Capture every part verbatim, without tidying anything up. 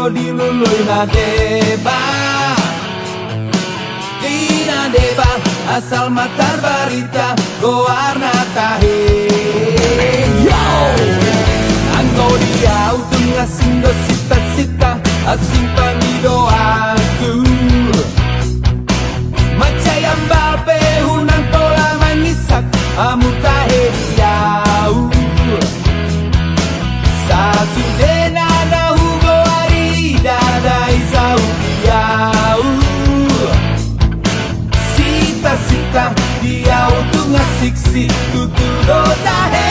di luluy na deba Di na deba asal matar barita goarna tahe Yo! Anggo dia utung ngasing do sita-sita asing panido aku Macayang babe hunang pola manisak amu tahe diau Sasudena na hugo ari dadai sau diau Sita-sita diau tu ngasiksi tutu do tahe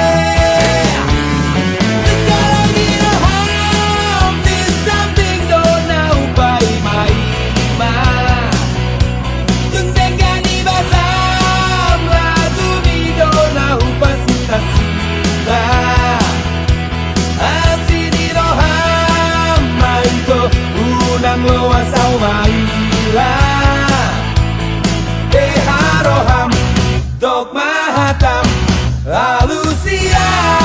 Loa sau maila Deharoham Dok mahatam Alusia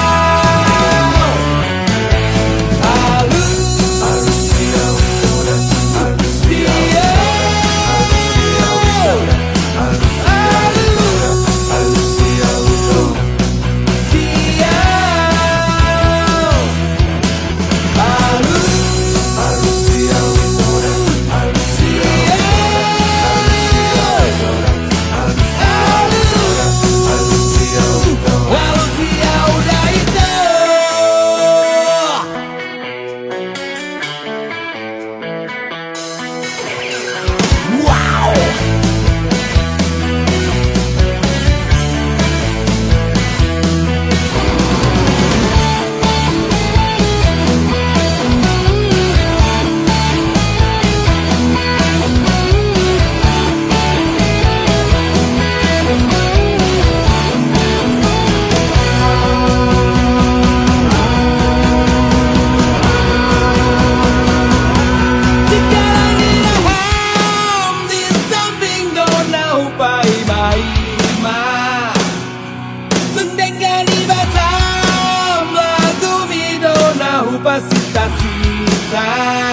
Sita-sita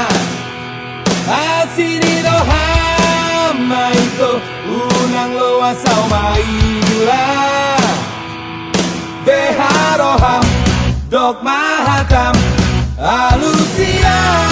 Asini do hama ito Unang loa sau maila Deharoham Dok mahatam Alusia